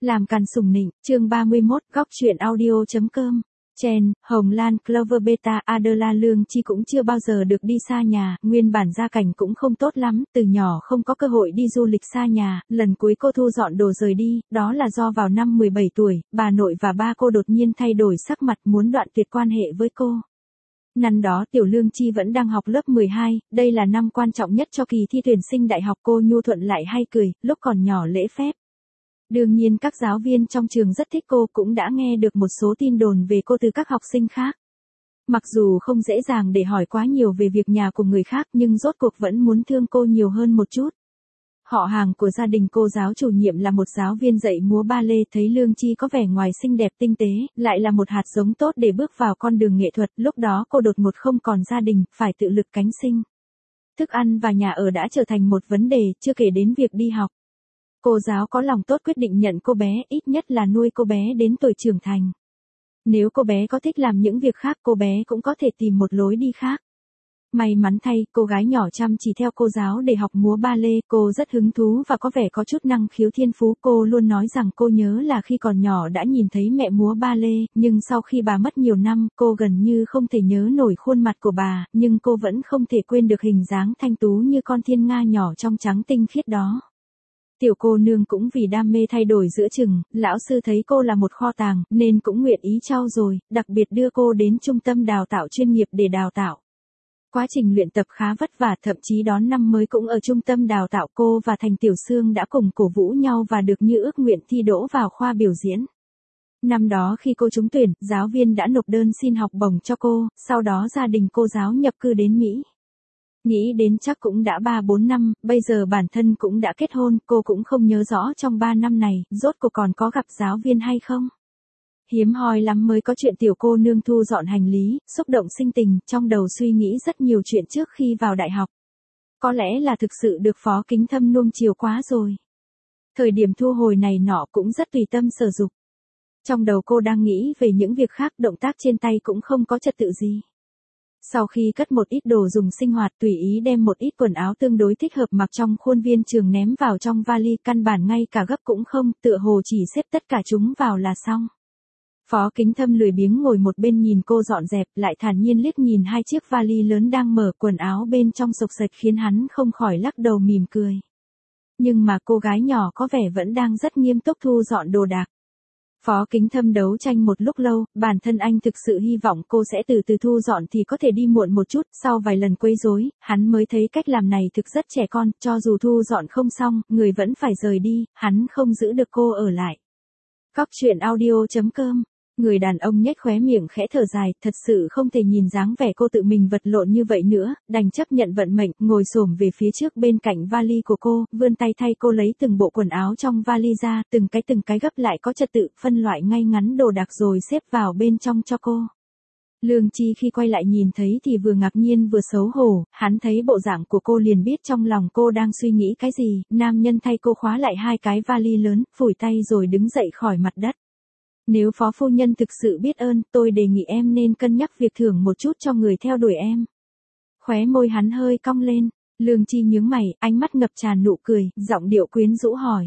Làm càn sủng nịnh, chương 31, góc truyện audio.com. Chen, Hồng Lan, Clover Beta, Adela Lương Chi cũng chưa bao giờ được đi xa nhà, nguyên bản gia cảnh cũng không tốt lắm, từ nhỏ không có cơ hội đi du lịch xa nhà, lần cuối cô thu dọn đồ rời đi, đó là do vào năm 17 tuổi, bà nội và ba cô đột nhiên thay đổi sắc mặt muốn đoạn tuyệt quan hệ với cô. Năm đó Tiểu Lương Chi vẫn đang học lớp 12, đây là năm quan trọng nhất cho kỳ thi tuyển sinh đại học, cô nhu thuận lại hay cười, lúc còn nhỏ lễ phép. Đương nhiên các giáo viên trong trường rất thích cô, cũng đã nghe được một số tin đồn về cô từ các học sinh khác. Mặc dù không dễ dàng để hỏi quá nhiều về việc nhà của người khác nhưng rốt cuộc vẫn muốn thương cô nhiều hơn một chút. Họ hàng của gia đình cô giáo chủ nhiệm là một giáo viên dạy múa ba lê, thấy Lương Chi có vẻ ngoài xinh đẹp tinh tế, lại là một hạt giống tốt để bước vào con đường nghệ thuật, lúc đó cô đột ngột không còn gia đình, phải tự lực cánh sinh. Thức ăn và nhà ở đã trở thành một vấn đề, chưa kể đến việc đi học. Cô giáo có lòng tốt quyết định nhận cô bé, ít nhất là nuôi cô bé đến tuổi trưởng thành. Nếu cô bé có thích làm những việc khác, cô bé cũng có thể tìm một lối đi khác. May mắn thay, cô gái nhỏ chăm chỉ theo cô giáo để học múa ba lê, cô rất hứng thú và có vẻ có chút năng khiếu thiên phú. Cô luôn nói rằng cô nhớ là khi còn nhỏ đã nhìn thấy mẹ múa ba lê, nhưng sau khi bà mất nhiều năm, cô gần như không thể nhớ nổi khuôn mặt của bà, nhưng cô vẫn không thể quên được hình dáng thanh tú như con thiên nga nhỏ trong trắng tinh khiết đó. Tiểu cô nương cũng vì đam mê thay đổi giữa chừng, lão sư thấy cô là một kho tàng, nên cũng nguyện ý trau dồi, đặc biệt đưa cô đến trung tâm đào tạo chuyên nghiệp để đào tạo. Quá trình luyện tập khá vất vả, thậm chí đón năm mới cũng ở trung tâm đào tạo, cô và Thành Tiểu Sương đã cùng cổ vũ nhau và được như ước nguyện thi đỗ vào khoa biểu diễn. Năm đó khi cô trúng tuyển, giáo viên đã nộp đơn xin học bổng cho cô, sau đó gia đình cô giáo nhập cư đến Mỹ. Nghĩ đến chắc cũng đã 3-4 năm, bây giờ bản thân cũng đã kết hôn, cô cũng không nhớ rõ trong 3 năm này, rốt cuộc còn có gặp giáo viên hay không. Hiếm hoi lắm mới có chuyện tiểu cô nương thu dọn hành lý, xúc động sinh tình, trong đầu suy nghĩ rất nhiều chuyện trước khi vào đại học. Có lẽ là thực sự được Phó Kính Thâm nuông chiều quá rồi. Thời điểm thu hồi này nọ cũng rất tùy tâm sở dục. Trong đầu cô đang nghĩ về những việc khác, động tác trên tay cũng không có trật tự gì. Sau khi cất một ít đồ dùng sinh hoạt, tùy ý đem một ít quần áo tương đối thích hợp mặc trong khuôn viên trường ném vào trong vali, căn bản ngay cả gấp cũng không, tựa hồ chỉ xếp tất cả chúng vào là xong. Phó Kính Thâm lười biếng ngồi một bên nhìn cô dọn dẹp, lại thản nhiên liếc nhìn hai chiếc vali lớn đang mở, quần áo bên trong xộc xệch khiến hắn không khỏi lắc đầu mỉm cười. Nhưng mà cô gái nhỏ có vẻ vẫn đang rất nghiêm túc thu dọn đồ đạc. Phó Kính Thâm đấu tranh một lúc lâu, bản thân anh thực sự hy vọng cô sẽ từ từ thu dọn thì có thể đi muộn một chút, sau vài lần quấy rối, hắn mới thấy cách làm này thực rất trẻ con, cho dù thu dọn không xong, người vẫn phải rời đi, hắn không giữ được cô ở lại. Góc truyện audio.com. Người đàn ông nhếch khóe miệng khẽ thở dài, thật sự không thể nhìn dáng vẻ cô tự mình vật lộn như vậy nữa, đành chấp nhận vận mệnh, ngồi xổm về phía trước bên cạnh vali của cô, vươn tay thay cô lấy từng bộ quần áo trong vali ra, từng cái gấp lại có trật tự, phân loại ngay ngắn đồ đạc rồi xếp vào bên trong cho cô. Lương Chi khi quay lại nhìn thấy thì vừa ngạc nhiên vừa xấu hổ, hắn thấy bộ dạng của cô liền biết trong lòng cô đang suy nghĩ cái gì, nam nhân thay cô khóa lại hai cái vali lớn, phủi tay rồi đứng dậy khỏi mặt đất. Nếu phó phu nhân thực sự biết ơn, tôi đề nghị em nên cân nhắc việc thưởng một chút cho người theo đuổi em. Khóe môi hắn hơi cong lên, Lương Chi nhướng mày, ánh mắt ngập tràn nụ cười, giọng điệu quyến rũ hỏi.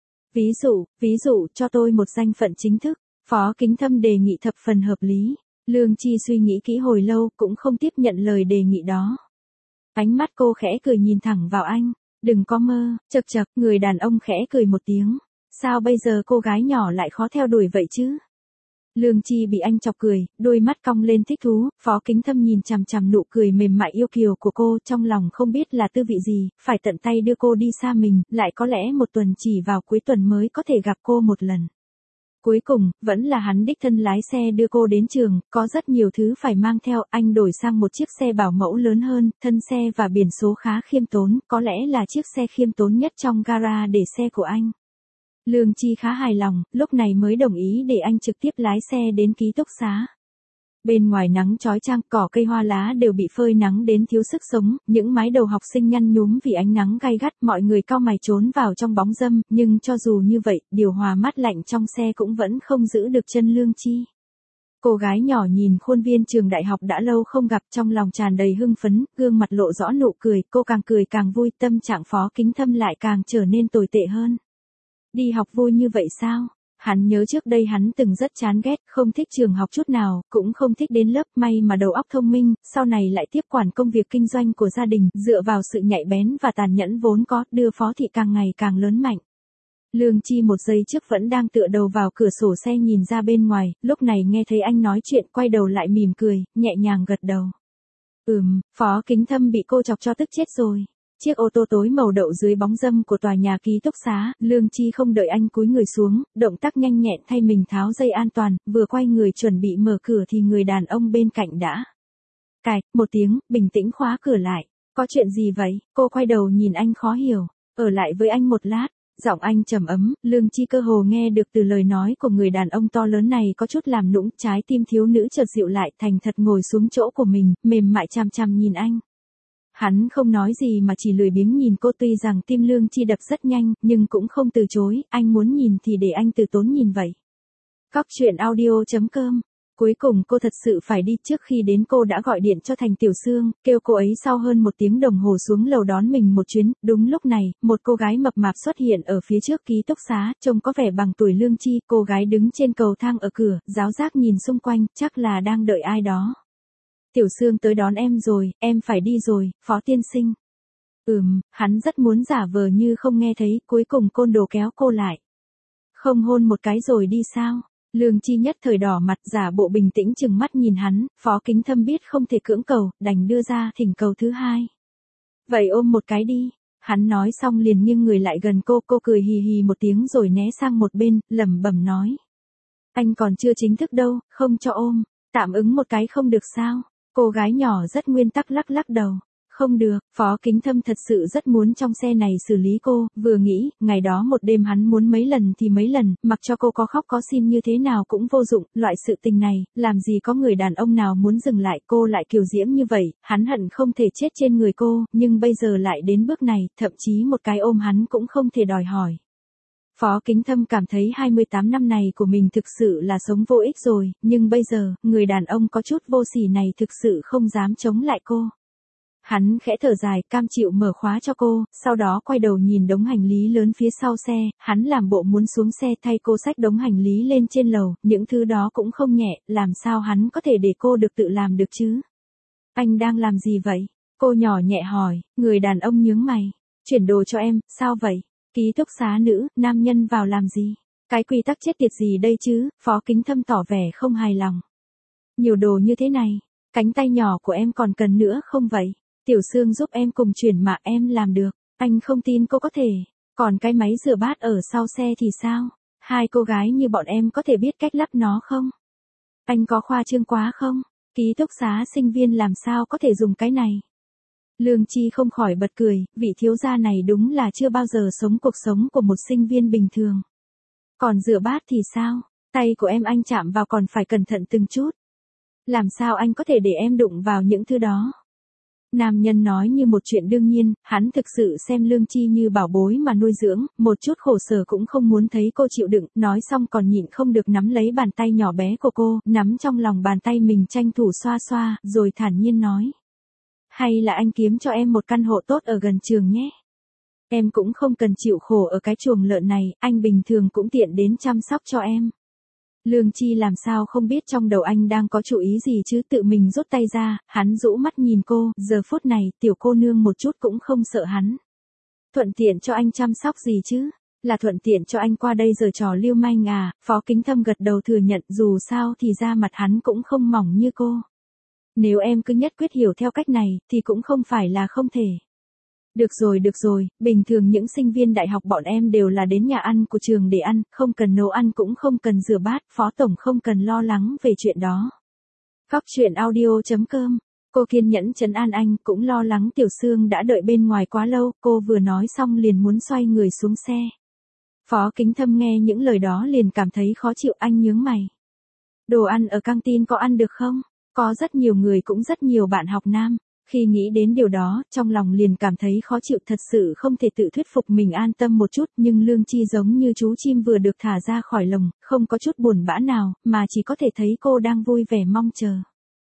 Ví dụ, cho tôi một danh phận chính thức, Phó Kính Thâm đề nghị thập phần hợp lý. Lương Chi suy nghĩ kỹ hồi lâu, cũng không tiếp nhận lời đề nghị đó. Ánh mắt cô khẽ cười nhìn thẳng vào anh, đừng có mơ, chậc chậc, người đàn ông khẽ cười một tiếng. Sao bây giờ cô gái nhỏ lại khó theo đuổi vậy chứ? Lương Chi bị anh chọc cười, đôi mắt cong lên thích thú, Phó Kính Thâm nhìn chằm chằm nụ cười mềm mại yêu kiều của cô, trong lòng không biết là tư vị gì, phải tận tay đưa cô đi xa mình, lại có lẽ một tuần chỉ vào cuối tuần mới có thể gặp cô một lần. Cuối cùng, vẫn là hắn đích thân lái xe đưa cô đến trường, có rất nhiều thứ phải mang theo, anh đổi sang một chiếc xe bảo mẫu lớn hơn, thân xe và biển số khá khiêm tốn, có lẽ là chiếc xe khiêm tốn nhất trong gara để xe của anh. Lương Chi khá hài lòng, lúc này mới đồng ý để anh trực tiếp lái xe đến ký túc xá. Bên ngoài nắng chói chang, cỏ cây hoa lá đều bị phơi nắng đến thiếu sức sống, những mái đầu học sinh nhăn nhúm vì ánh nắng gay gắt, mọi người cau mày trốn vào trong bóng râm, nhưng cho dù như vậy, điều hòa mát lạnh trong xe cũng vẫn không giữ được chân Lương Chi. Cô gái nhỏ nhìn khuôn viên trường đại học đã lâu không gặp, trong lòng tràn đầy hưng phấn, gương mặt lộ rõ nụ cười, cô càng cười càng vui, tâm trạng Phó Kính Thâm lại càng trở nên tồi tệ hơn. Đi học vui như vậy sao? Hắn nhớ trước đây hắn từng rất chán ghét, không thích trường học chút nào, cũng không thích đến lớp, may mà đầu óc thông minh, sau này lại tiếp quản công việc kinh doanh của gia đình, dựa vào sự nhạy bén và tàn nhẫn vốn có, đưa Phó Thị càng ngày càng lớn mạnh. Lương Chi một giây trước vẫn đang tựa đầu vào cửa sổ xe nhìn ra bên ngoài, lúc này nghe thấy anh nói chuyện quay đầu lại mỉm cười, nhẹ nhàng gật đầu. Phó Kính Thâm bị cô chọc cho tức chết rồi. Chiếc ô tô tối màu đậu dưới bóng râm của tòa nhà ký túc xá, Lương Chi không đợi anh cúi người xuống, động tác nhanh nhẹn thay mình tháo dây an toàn, vừa quay người chuẩn bị mở cửa thì người đàn ông bên cạnh đã cạch một tiếng, bình tĩnh khóa cửa lại. Có chuyện gì vậy? Cô quay đầu nhìn anh khó hiểu. Ở lại với anh một lát. Giọng anh trầm ấm, Lương Chi cơ hồ nghe được từ lời nói của người đàn ông to lớn này có chút làm nũng, trái tim thiếu nữ chợt dịu lại, thành thật ngồi xuống chỗ của mình, mềm mại chằm chằm nhìn anh. Hắn không nói gì mà chỉ lười biếng nhìn cô, tuy rằng tim Lương Chi đập rất nhanh, nhưng cũng không từ chối, anh muốn nhìn thì để anh từ tốn nhìn vậy. Góc truyện audio.com. Cuối cùng cô thật sự phải đi, trước khi đến cô đã gọi điện cho Thành Tiểu Sương, kêu cô ấy sau hơn 1 tiếng đồng hồ xuống lầu đón mình một chuyến. Đúng lúc này, một cô gái mập mạp xuất hiện ở phía trước ký túc xá, trông có vẻ bằng tuổi Lương Chi. Cô gái đứng trên cầu thang ở cửa, giáo giác nhìn xung quanh, chắc là đang đợi ai đó. Tiểu Sương tới đón em rồi, em phải đi rồi, Phó tiên sinh. Hắn rất muốn giả vờ như không nghe thấy, cuối cùng côn đồ kéo cô lại. Không hôn một cái rồi đi sao? Lương Chi nhất thời đỏ mặt, giả bộ bình tĩnh chừng mắt nhìn hắn. Phó Kính Thâm biết không thể cưỡng cầu, đành đưa ra thỉnh cầu thứ hai. Vậy ôm một cái đi. Hắn nói xong liền nghiêng người lại gần cô cười hì hì một tiếng rồi né sang một bên, lẩm bẩm nói. Anh còn chưa chính thức đâu, không cho ôm, tạm ứng một cái không được sao? Cô gái nhỏ rất nguyên tắc lắc lắc đầu. Không được, Phó Kính Thâm thật sự rất muốn trong xe này xử lý cô, vừa nghĩ, ngày đó một đêm hắn muốn mấy lần thì mấy lần, mặc cho cô có khóc có xin như thế nào cũng vô dụng, loại sự tình này, làm gì có người đàn ông nào muốn dừng lại, cô lại kiều diễm như vậy, hắn hận không thể chết trên người cô, nhưng bây giờ lại đến bước này, thậm chí một cái ôm hắn cũng không thể đòi hỏi. Phó Kính Thâm cảm thấy 28 năm này của mình thực sự là sống vô ích rồi, nhưng bây giờ, người đàn ông có chút vô sỉ này thực sự không dám chống lại cô. Hắn khẽ thở dài, cam chịu mở khóa cho cô, sau đó quay đầu nhìn đống hành lý lớn phía sau xe, hắn làm bộ muốn xuống xe thay cô xách đống hành lý lên trên lầu, những thứ đó cũng không nhẹ, làm sao hắn có thể để cô được tự làm được chứ? Anh đang làm gì vậy? Cô nhỏ nhẹ hỏi, người đàn ông nhướng mày, chuyển đồ cho em, sao vậy? Ký túc xá nữ, nam nhân vào làm gì? Cái quy tắc chết tiệt gì đây chứ? Phó Kính Thâm tỏ vẻ không hài lòng. Nhiều đồ như thế này, cánh tay nhỏ của em còn cần nữa không vậy? Tiểu Sương giúp em cùng chuyển mà em làm được, anh không tin cô có thể. Còn cái máy rửa bát ở sau xe thì sao? Hai cô gái như bọn em có thể biết cách lắp nó không? Anh có khoa trương quá không? Ký túc xá sinh viên làm sao có thể dùng cái này? Lương Chi không khỏi bật cười, vị thiếu gia này đúng là chưa bao giờ sống cuộc sống của một sinh viên bình thường. Còn rửa bát thì sao? Tay của em anh chạm vào còn phải cẩn thận từng chút. Làm sao anh có thể để em đụng vào những thứ đó? Nam nhân nói như một chuyện đương nhiên, hắn thực sự xem Lương Chi như bảo bối mà nuôi dưỡng, một chút khổ sở cũng không muốn thấy cô chịu đựng, nói xong còn nhịn không được nắm lấy bàn tay nhỏ bé của cô, nắm trong lòng bàn tay mình tranh thủ xoa xoa, rồi thản nhiên nói. Hay là anh kiếm cho em một căn hộ tốt ở gần trường nhé. Em cũng không cần chịu khổ ở cái chuồng lợn này, anh bình thường cũng tiện đến chăm sóc cho em. Lương Chi làm sao không biết trong đầu anh đang có chủ ý gì chứ, tự mình rút tay ra, hắn rũ mắt nhìn cô, giờ phút này, tiểu cô nương một chút cũng không sợ hắn. Thuận tiện cho anh chăm sóc gì chứ? Là thuận tiện cho anh qua đây giờ trò lưu manh à? Phó Kính Thâm gật đầu thừa nhận, dù sao thì da mặt hắn cũng không mỏng như cô. Nếu em cứ nhất quyết hiểu theo cách này, thì cũng không phải là không thể. Được rồi, bình thường những sinh viên đại học bọn em đều là đến nhà ăn của trường để ăn, không cần nấu ăn cũng không cần rửa bát, Phó Tổng không cần lo lắng về chuyện đó. Góc truyện audio.com. Cô kiên nhẫn trấn an anh, cũng lo lắng Tiểu Sương đã đợi bên ngoài quá lâu, cô vừa nói xong liền muốn xoay người xuống xe. Phó Kính Thâm nghe những lời đó liền cảm thấy khó chịu, anh nhướng mày. Đồ ăn ở căng tin có ăn được không? Có rất nhiều người cũng rất nhiều bạn học nam. Khi nghĩ đến điều đó, trong lòng liền cảm thấy khó chịu, thật sự không thể tự thuyết phục mình an tâm một chút, nhưng Lương Chi giống như chú chim vừa được thả ra khỏi lồng, không có chút buồn bã nào, mà chỉ có thể thấy cô đang vui vẻ mong chờ.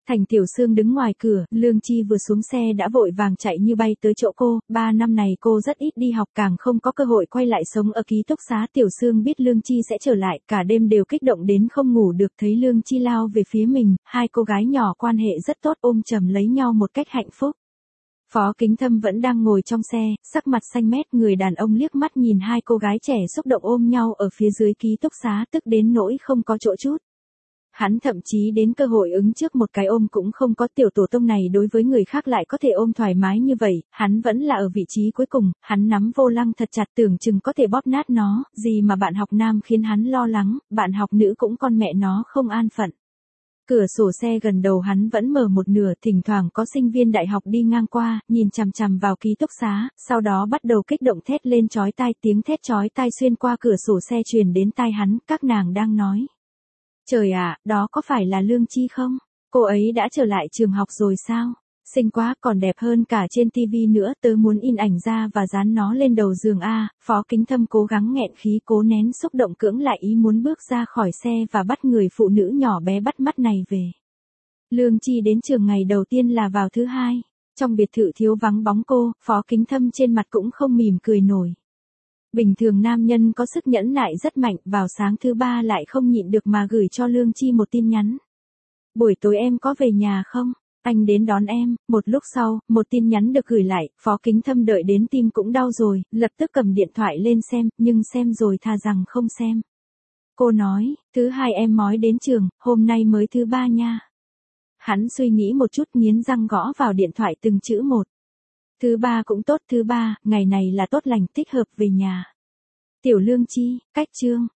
Thành Tiểu Sương đứng ngoài cửa, Lương Chi vừa xuống xe đã vội vàng chạy như bay tới chỗ cô, 3 năm này cô rất ít đi học càng không có cơ hội quay lại sống ở ký túc xá. Tiểu Sương biết Lương Chi sẽ trở lại, cả đêm đều kích động đến không ngủ được, thấy Lương Chi lao về phía mình, hai cô gái nhỏ quan hệ rất tốt ôm chầm lấy nhau một cách hạnh phúc. Phó Kính Thâm vẫn đang ngồi trong xe, sắc mặt xanh mét, người đàn ông liếc mắt nhìn hai cô gái trẻ xúc động ôm nhau ở phía dưới ký túc xá, tức đến nỗi không có chỗ chút. Hắn thậm chí đến cơ hội ứng trước một cái ôm cũng không có. Tiểu tổ tông này đối với người khác lại có thể ôm thoải mái như vậy, hắn vẫn là ở vị trí cuối cùng, hắn nắm vô lăng thật chặt tưởng chừng có thể bóp nát nó, gì mà bạn học nam khiến hắn lo lắng, bạn học nữ cũng con mẹ nó không an phận. Cửa sổ xe gần đầu hắn vẫn mở một nửa, thỉnh thoảng có sinh viên đại học đi ngang qua, nhìn chằm chằm vào ký túc xá, sau đó bắt đầu kích động thét lên chói tai, tiếng thét chói tai xuyên qua cửa sổ xe truyền đến tai hắn, các nàng đang nói. Trời ạ, đó có phải là Lương Chi không? Cô ấy đã trở lại trường học rồi sao? Xinh quá, còn đẹp hơn cả trên tivi nữa, tớ muốn in ảnh ra và dán nó lên đầu giường a. Phó Kính Thâm cố gắng nghẹn khí, cố nén xúc động, cưỡng lại ý muốn bước ra khỏi xe và bắt người phụ nữ nhỏ bé bắt mắt này về. Lương Chi đến trường ngày đầu tiên là vào thứ hai. Trong biệt thự thiếu vắng bóng cô, Phó Kính Thâm trên mặt cũng không mỉm cười nổi. Bình thường nam nhân có sức nhẫn nại rất mạnh, vào sáng thứ ba lại không nhịn được mà gửi cho Lương Chi một tin nhắn. Buổi tối em có về nhà không? Anh đến đón em. Một lúc sau, một tin nhắn được gửi lại, Phó Kính Thâm đợi đến tim cũng đau rồi, lập tức cầm điện thoại lên xem, nhưng xem rồi thà rằng không xem. Cô nói, thứ hai em mói đến trường, hôm nay mới thứ ba nha. Hắn suy nghĩ một chút, nghiến răng gõ vào điện thoại từng chữ một. Thứ ba cũng tốt, thứ ba, ngày này là tốt lành, thích hợp về nhà. Tiểu Lương Chi, cách chương.